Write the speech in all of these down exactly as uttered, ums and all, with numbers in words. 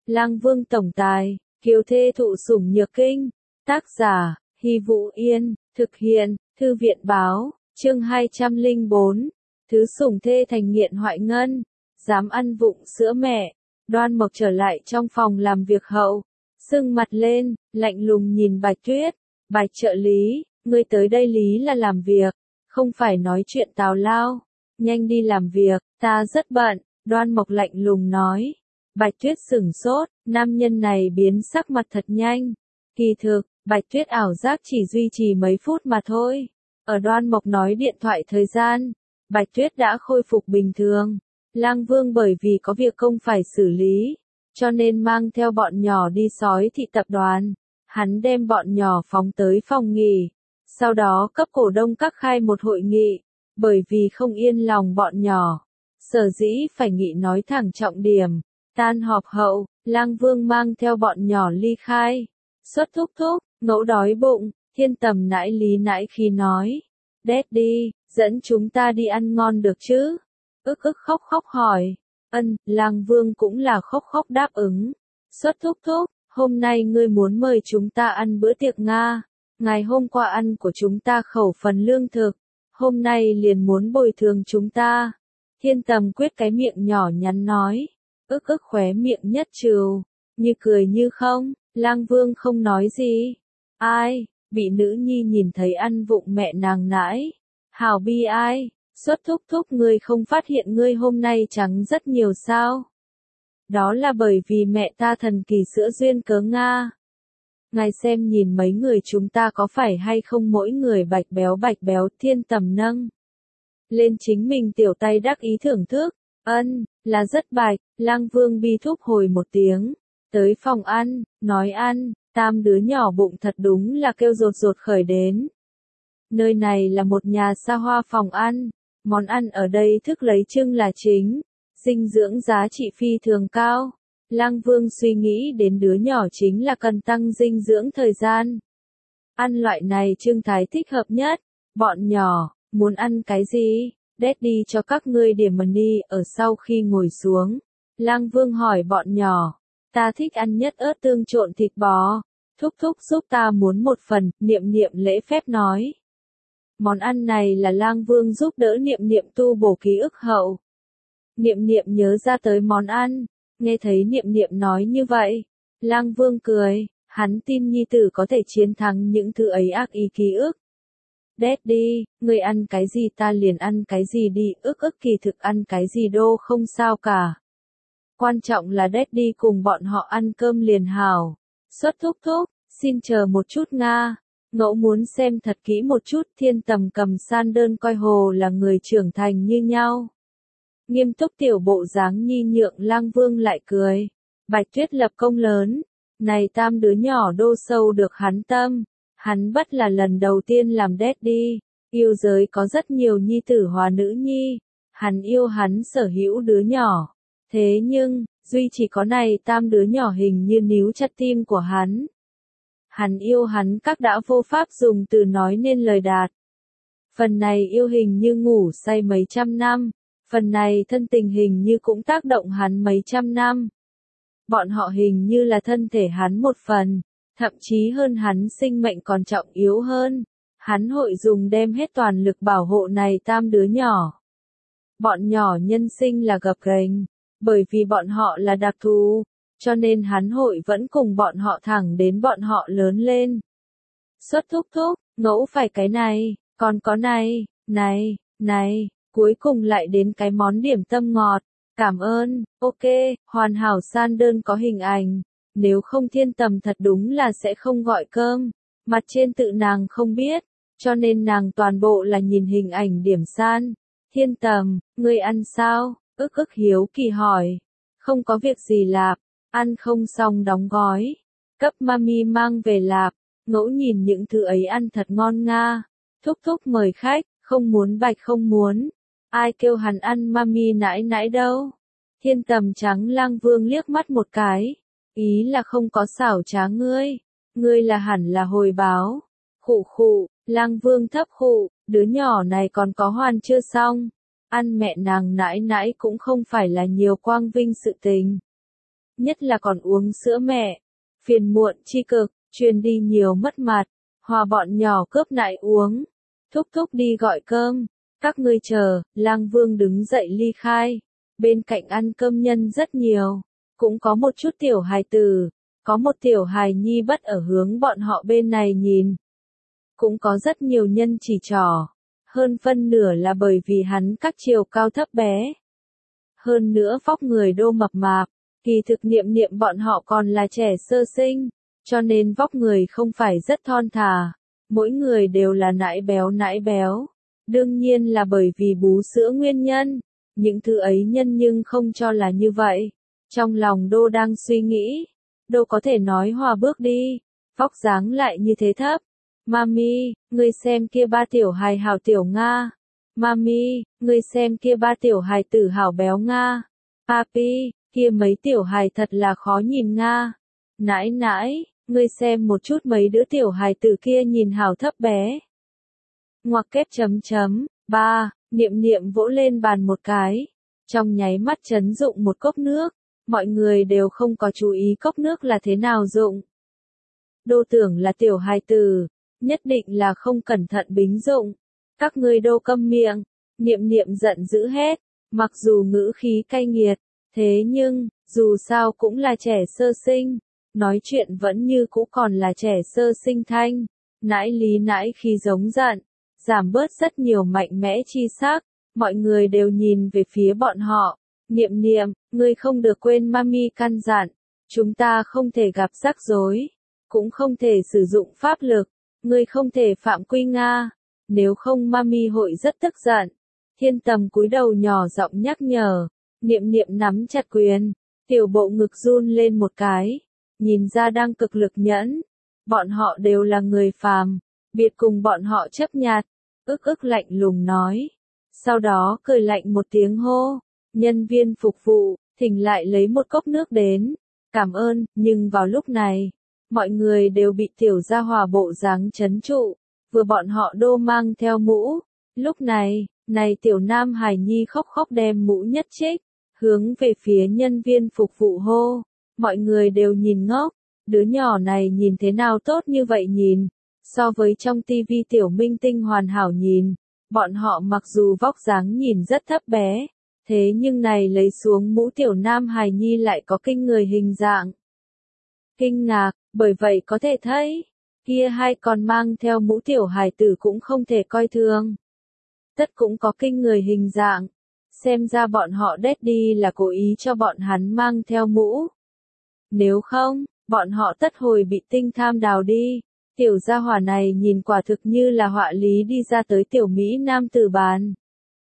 Lang Vương tổng tài, kiều thê thụ sủng nhược kinh. Tác giả, Hy Vũ Yên, thực hiện, Thư viện báo, chương hai trăm lẻ bốn. Thứ sủng thê thành nghiện hoại ngân, dám ăn vụng sữa mẹ. Đoan Mộc trở lại trong phòng làm việc hậu, sưng mặt lên, lạnh lùng nhìn Bạch Tuyết. Bạch trợ lý, ngươi tới đây lý là làm việc, không phải nói chuyện tào lao. Nhanh đi làm việc, ta rất bận, Đoan Mộc lạnh lùng nói. Bạch Tuyết sửng sốt, nam nhân này biến sắc mặt thật nhanh. Kỳ thực, Bạch Tuyết ảo giác chỉ duy trì mấy phút mà thôi. Ở Đoan Mộc nói điện thoại thời gian, Bạch Tuyết đã khôi phục bình thường. Lang Vương bởi vì có việc công phải xử lý, cho nên mang theo bọn nhỏ đi sói thị tập đoàn. Hắn đem bọn nhỏ phóng tới phòng nghỉ, sau đó cấp cổ đông các khai một hội nghị, bởi vì không yên lòng bọn nhỏ. Sở dĩ phải nghị nói thẳng trọng điểm. Tan họp hậu, Lang Vương mang theo bọn nhỏ ly khai. Xuất thúc thúc, ngẫu đói bụng, Thiên Tầm nãi lý nãi khi nói. Daddy, dẫn chúng ta đi ăn ngon được chứ? Ức ức khóc khóc hỏi. Ân, Lang Vương cũng là khóc khóc đáp ứng. Xuất thúc thúc, hôm nay ngươi muốn mời chúng ta ăn bữa tiệc Nga. Ngày hôm qua ăn của chúng ta khẩu phần lương thực, hôm nay liền muốn bồi thường chúng ta. Thiên Tầm quyết cái miệng nhỏ nhắn nói. Ức ức khóe miệng nhất trừ, như cười như không. Lang Vương không nói gì. Ai, bị nữ nhi nhìn thấy ăn vụng mẹ nàng nãi. Hảo bi ai, xuất thúc thúc ngươi không phát hiện ngươi hôm nay trắng rất nhiều sao? Đó là bởi vì mẹ ta thần kỳ sữa duyên cớ Nga. Ngài xem nhìn mấy người chúng ta có phải hay không mỗi người bạch béo bạch béo. Thiên Tầm nâng lên chính mình tiểu tay đắc ý thưởng thức. Ân, là rất bạch. Lang Vương bi thúc hồi một tiếng. Tới phòng ăn, nói ăn, tam đứa nhỏ bụng thật đúng là kêu rột rột khởi đến. Nơi này là một nhà xa hoa phòng ăn, món ăn ở đây thức lấy trưng là chính, dinh dưỡng giá trị phi thường cao. Lang Vương suy nghĩ đến đứa nhỏ chính là cần tăng dinh dưỡng thời gian. Ăn loại này trưng thái thích hợp nhất. Bọn nhỏ, muốn ăn cái gì? Daddy cho các ngươi điểm menu. Ở sau khi ngồi xuống, Lang Vương hỏi bọn nhỏ. Ta thích ăn nhất ớt tương trộn thịt bò. Thúc thúc giúp ta muốn một phần. Niệm Niệm lễ phép nói. Món ăn này là Lang Vương giúp đỡ Niệm Niệm tu bổ ký ức hậu. Niệm Niệm nhớ ra tới món ăn. Nghe thấy Niệm Niệm nói như vậy, Lang Vương cười. Hắn tin nhi tử có thể chiến thắng những thứ ấy ác ý ký ức. Daddy, người ăn cái gì ta liền ăn cái gì đi. Ức ức kỳ thực ăn cái gì đô không sao cả. Quan trọng là Daddy cùng bọn họ ăn cơm liền hảo. Xuất thúc thúc, xin chờ một chút Nga. Ngẫu muốn xem thật kỹ một chút. Thiên Tầm cầm san đơn coi hồ là người trưởng thành như nhau. Nghiêm túc tiểu bộ dáng nhi nhượng. Lang Vương lại cười. Bạch Tuyết lập công lớn. Này tam đứa nhỏ đô sâu được hắn tâm. Hắn bất là lần đầu tiên làm Daddy. Yêu giới có rất nhiều nhi tử hòa nữ nhi. Hắn yêu hắn sở hữu đứa nhỏ. Thế nhưng, duy chỉ có này tam đứa nhỏ hình như níu chặt tim của hắn. Hắn yêu hắn các đã vô pháp dùng từ nói nên lời đạt. Phần này yêu hình như ngủ say mấy trăm năm. Phần này thân tình hình như cũng tác động hắn mấy trăm năm. Bọn họ hình như là thân thể hắn một phần. Thậm chí hơn hắn sinh mệnh còn trọng yếu hơn. Hắn hội dùng đem hết toàn lực bảo hộ này tam đứa nhỏ. Bọn nhỏ nhân sinh là gập ghềnh. Bởi vì bọn họ là đặc thù, cho nên hắn hội vẫn cùng bọn họ thẳng đến bọn họ lớn lên. Xuất thúc thúc, ngẫu phải cái này, còn có này, này, này, cuối cùng lại đến cái món điểm tâm ngọt. Cảm ơn, ok, hoàn hảo san đơn có hình ảnh. Nếu không Thiên Tầm thật đúng là sẽ không gọi cơm. Mặt trên tự nàng không biết, cho nên nàng toàn bộ là nhìn hình ảnh điểm san. Thiên Tầm, ngươi ăn sao? Ức ức hiếu kỳ hỏi. Không có việc gì lạp, ăn không xong đóng gói. Cấp mami mang về lạp, ngẫu nhìn những thứ ấy ăn thật ngon Nga. Thúc thúc mời khách, không muốn bạch không muốn. Ai kêu hắn ăn mami nãi nãi đâu. Thiên Tầm trắng Lang Vương liếc mắt một cái. Ý là không có xảo trá ngươi. Ngươi là hẳn là hồi báo. Khụ khụ, Lang Vương thấp khụ, đứa nhỏ này còn có hoàn chưa xong. Ăn mẹ nàng nãi nãi cũng không phải là nhiều quang vinh sự tình. nhất là còn uống sữa mẹ. Phiền muộn chi cực, truyền đi nhiều mất mặt, hòa bọn nhỏ cướp nại uống. Thúc thúc đi gọi cơm, các ngươi chờ, Lang Vương đứng dậy ly khai. Bên cạnh ăn cơm nhân rất nhiều, cũng có một chút tiểu hài tử, có một tiểu hài nhi bất ở hướng bọn họ bên này nhìn. Cũng có rất nhiều nhân chỉ trỏ, hơn phân nửa là bởi vì hắn các chiều cao thấp bé. Hơn nữa vóc người đô mập mạp, kỳ thực Niệm Niệm bọn họ còn là trẻ sơ sinh, cho nên vóc người không phải rất thon thả, mỗi người đều là nãi béo nãi béo. Đương nhiên là bởi vì bú sữa nguyên nhân, những thứ ấy nhân nhưng không cho là như vậy. Trong lòng Đô đang suy nghĩ, Đô có thể nói hòa bước đi, vóc dáng lại như thế thấp. Mami, ngươi xem kia ba tiểu hài hảo tiểu Nga. Mami, ngươi xem kia ba tiểu hài tử hảo béo Nga. Papi, kia mấy tiểu hài thật là khó nhìn Nga. Nãi nãi, ngươi xem một chút mấy đứa tiểu hài tử kia nhìn hảo thấp bé. Ngoặc kép chấm chấm, ba, Niệm Niệm vỗ lên bàn một cái. Trong nháy mắt chấn dụng một cốc nước, mọi người đều không có chú ý cốc nước là thế nào dụng. Đô tưởng là tiểu hài tử, nhất định là không cẩn thận bính dụng. Các ngươi Đô câm miệng, Niệm Niệm giận dữ hết, mặc dù ngữ khí cay nghiệt, thế nhưng, dù sao cũng là trẻ sơ sinh, nói chuyện vẫn như cũ còn là trẻ sơ sinh thanh, nãi lý nãi khi giống giận, giảm bớt rất nhiều mạnh mẽ chi sắc, mọi người đều nhìn về phía bọn họ. Niệm Niệm, ngươi không được quên mami căn dặn, chúng ta không thể gặp rắc rối, cũng không thể sử dụng pháp lực, ngươi không thể phạm quy Nga, nếu không mami hội rất tức giận. Thiên Tầm cúi đầu nhỏ giọng nhắc nhở, Niệm Niệm nắm chặt quyền, tiểu bộ ngực run lên một cái, nhìn ra đang cực lực nhẫn, bọn họ đều là người phàm, biệt cùng bọn họ chấp nhặt, ức ức lạnh lùng nói, sau đó cười lạnh một tiếng hô, nhân viên phục vụ, thỉnh lại lấy một cốc nước đến, cảm ơn, nhưng vào lúc này, mọi người đều bị tiểu gia hỏa bộ dáng chấn trụ, vừa bọn họ Đô mang theo mũ, lúc này, này tiểu nam hài nhi khóc khóc đem mũ nhất trích, hướng về phía nhân viên phục vụ hô, mọi người đều nhìn ngốc, đứa nhỏ này nhìn thế nào tốt như vậy nhìn, so với trong tivi tiểu minh tinh hoàn hảo nhìn, bọn họ mặc dù vóc dáng nhìn rất thấp bé, thế nhưng này lấy xuống mũ tiểu nam hài nhi lại có kinh người hình dạng. Kinh ngạc, bởi vậy có thể thấy, kia hai còn mang theo mũ tiểu hài tử cũng không thể coi thường. Tất cũng có kinh người hình dạng, xem ra bọn họ daddy là cố ý cho bọn hắn mang theo mũ. Nếu không, bọn họ tất hồi bị tinh tham đào đi. Tiểu gia hỏa này nhìn quả thực như là họa lý đi ra tới tiểu Mỹ nam tử bàn.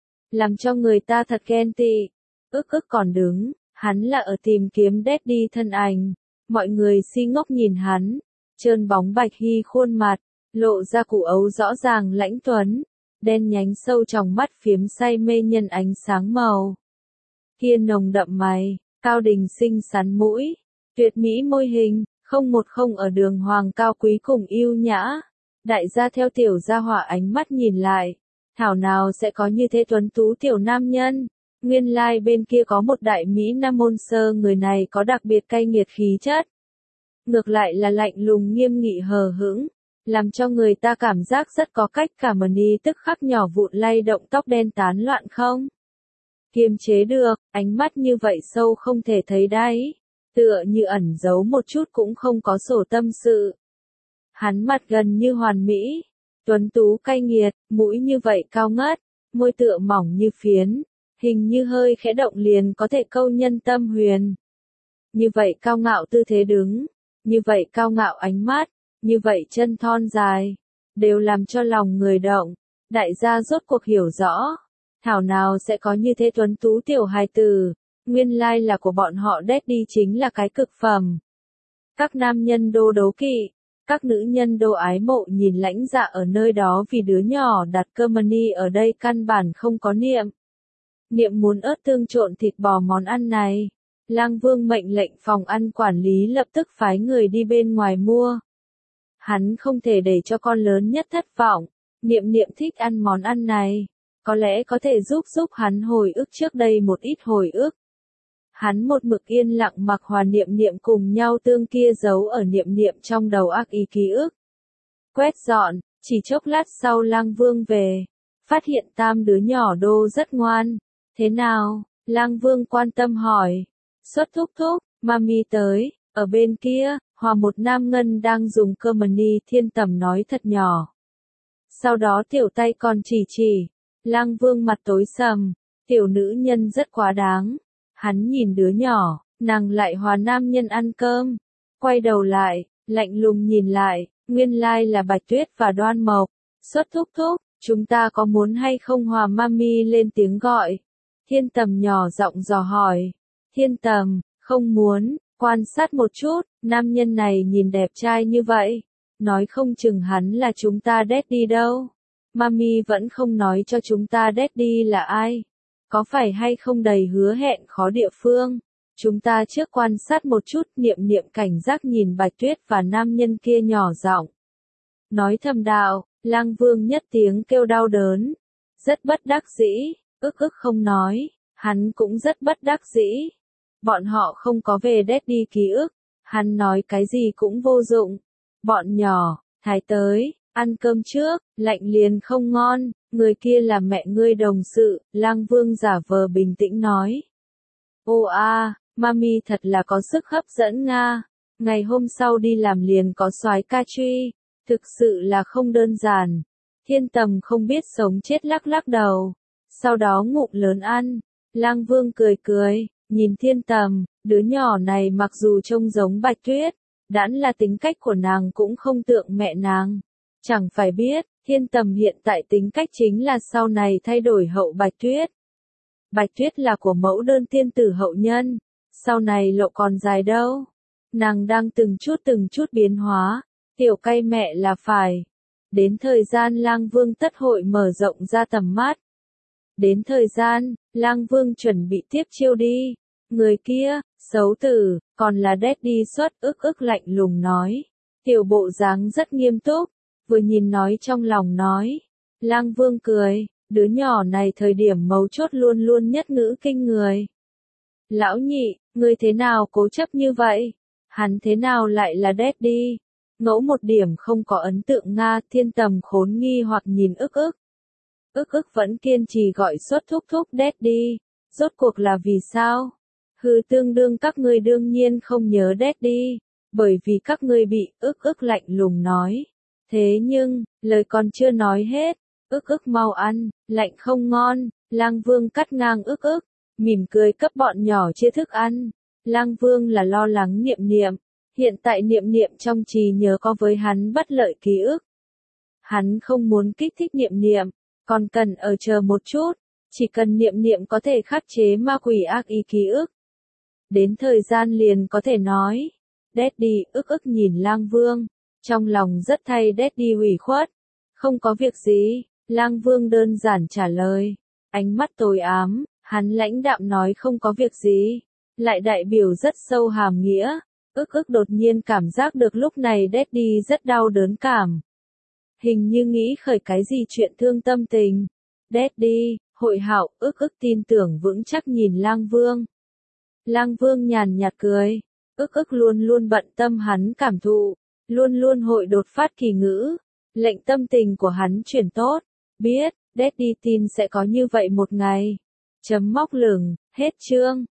Làm cho người ta thật ghen tị. Ức ức còn đứng, hắn là ở tìm kiếm daddy thân ảnh. Mọi người si ngốc nhìn hắn. Trơn bóng bạch hy khuôn mặt, lộ ra củ ấu rõ ràng lãnh tuấn. Đen nhánh sâu trong mắt phiếm say mê nhân ánh sáng màu. Kia nồng đậm mày, cao đình xinh xắn mũi, tuyệt mỹ môi hình, không một không ở đường hoàng cao quý cùng yêu nhã. Đại gia theo tiểu gia hỏa ánh mắt nhìn lại, thảo nào sẽ có như thế tuấn tú tiểu nam nhân. Nguyên lai like bên kia có một đại Mỹ Nam môn sơ, người này có đặc biệt cay nghiệt khí chất. Ngược lại là lạnh lùng nghiêm nghị hờ hững, làm cho người ta cảm giác rất có cách cảm ơn y tức khắc nhỏ vụn lay động tóc đen tán loạn không. Kiềm chế được, ánh mắt như vậy sâu không thể thấy đáy, tựa như ẩn giấu một chút cũng không có sổ tâm sự. Hắn mặt gần như hoàn mỹ, tuấn tú cay nghiệt, mũi như vậy cao ngất, môi tựa mỏng như phiến, hình như hơi khẽ động liền có thể câu nhân tâm huyền. Như vậy cao ngạo tư thế đứng, như vậy cao ngạo ánh mắt, như vậy chân thon dài, đều làm cho lòng người động. Đại gia rốt cuộc hiểu rõ, thảo nào sẽ có như thế tuấn tú tiểu hài tử, nguyên lai là của bọn họ daddy chính là cái cực phẩm. Các nam nhân Đô đấu kỵ, các nữ nhân Đô ái mộ nhìn lãnh dạ ở nơi đó vì đứa nhỏ đặt cơ money ở đây căn bản không có niệm. Niệm muốn ớt tương trộn thịt bò món ăn này. Lang Vương mệnh lệnh phòng ăn quản lý lập tức phái người đi bên ngoài mua. Hắn không thể để cho con lớn nhất thất vọng, Niệm Niệm thích ăn món ăn này, có lẽ có thể giúp giúp hắn hồi ức trước đây một ít hồi ức. Hắn một mực yên lặng mặc Hòa Niệm Niệm cùng nhau tương kia giấu ở Niệm Niệm trong đầu ác ý ký ức. Quét dọn, chỉ chốc lát sau Lang Vương về, phát hiện tam đứa nhỏ đô rất ngoan. Thế nào? Lang Vương quan tâm hỏi. Xuất thúc thúc, mami tới, ở bên kia, Hòa một nam ngân đang dùng cơ mani Thiên Tầm nói thật nhỏ. Sau đó tiểu tay còn chỉ chỉ, Lang Vương mặt tối sầm, tiểu nữ nhân rất quá đáng. Hắn nhìn đứa nhỏ, nàng lại hòa nam nhân ăn cơm. Quay đầu lại, lạnh lùng nhìn lại, nguyên lai là Bạch Tuyết và Đoan Mộc. Xuất thúc thúc, chúng ta có muốn hay không? Hòa mami lên tiếng gọi. Thiên Tầm nhỏ giọng dò hỏi. Thiên Tầm, không muốn, quan sát một chút, nam nhân này nhìn đẹp trai như vậy. Nói không chừng hắn là chúng ta daddy đâu. Mami vẫn không nói cho chúng ta daddy là ai. Có phải hay không đầy hứa hẹn khó địa phương? Chúng ta trước quan sát một chút. Niệm Niệm cảnh giác nhìn Bạch Tuyết và nam nhân kia nhỏ giọng. Nói thầm đạo, Lang Vương nhất tiếng kêu đau đớn. Rất bất đắc dĩ, ức ức không nói, hắn cũng rất bất đắc dĩ. Bọn họ không có về daddy ký ức, hắn nói cái gì cũng vô dụng. Bọn nhỏ, thái tới, ăn cơm trước, lạnh liền không ngon, người kia là mẹ ngươi đồng sự, Lang Vương giả vờ bình tĩnh nói. Ô a, mami thật là có sức hấp dẫn nga, ngày hôm sau đi làm liền có soái ca truy, thực sự là không đơn giản. Thiên Tầm không biết sống chết lắc lắc đầu, sau đó ngụm lớn ăn. Lang Vương cười cười, nhìn Thiên Tầm, đứa nhỏ này mặc dù trông giống Bạch Tuyết, đãn là tính cách của nàng cũng không tượng mẹ nàng. Chẳng phải biết, Thiên Tầm hiện tại tính cách chính là sau này thay đổi hậu Bạch Tuyết. Bạch Tuyết là của mẫu đơn tiên tử hậu nhân, sau này lộ còn dài đâu. Nàng đang từng chút từng chút biến hóa, tiểu cay mẹ là phải. Đến thời gian Lang Vương tất hội mở rộng ra tầm mắt. Đến thời gian, Lang Vương chuẩn bị tiếp chiêu đi. Người kia, xấu tử, còn là daddy xuất ức ức lạnh lùng nói. Tiểu bộ dáng rất nghiêm túc, vừa nhìn nói trong lòng nói. Lang Vương cười, đứa nhỏ này thời điểm mấu chốt luôn luôn nhất ngữ kinh người. Lão nhị, ngươi thế nào cố chấp như vậy? Hắn thế nào lại là daddy? Ngẫu một điểm không có ấn tượng Nga. Thiên Tầm khốn nghi hoặc nhìn ức ức. Ức ức vẫn kiên trì gọi xuất thúc thúc daddy. Rốt cuộc là vì sao? Hừ, tương đương các ngươi đương nhiên không nhớ daddy, bởi vì các ngươi bị, ức ức lạnh lùng nói. Thế nhưng, lời còn chưa nói hết, ức ức mau ăn, lạnh không ngon. Lang Vương cắt ngang ức ức, mỉm cười cấp bọn nhỏ chia thức ăn. Lang Vương là lo lắng Niệm Niệm, hiện tại Niệm Niệm trong trí nhớ có với hắn bất lợi ký ức. Hắn không muốn kích thích Niệm Niệm, còn cần ở chờ một chút, chỉ cần Niệm Niệm có thể khắc chế ma quỷ ác ý ký ức. Đến thời gian liền có thể nói. Daddy, ức ức nhìn Lang Vương, trong lòng rất thay daddy ủy khuất. Không có việc gì, Lang Vương đơn giản trả lời. Ánh mắt tối ám, hắn lãnh đạm nói không có việc gì, lại đại biểu rất sâu hàm nghĩa. Ức ức đột nhiên cảm giác được lúc này daddy rất đau đớn cảm. Hình như nghĩ khởi cái gì chuyện thương tâm tình. Daddy, hội hảo, ức ức tin tưởng vững chắc nhìn Lang Vương. Lang Vương nhàn nhạt cười, ức ức luôn luôn bận tâm hắn cảm thụ, luôn luôn hội đột phát kỳ ngữ, lệnh tâm tình của hắn chuyển tốt, biết, daddy tin sẽ có như vậy một ngày. Chấm móc lửng, hết chương.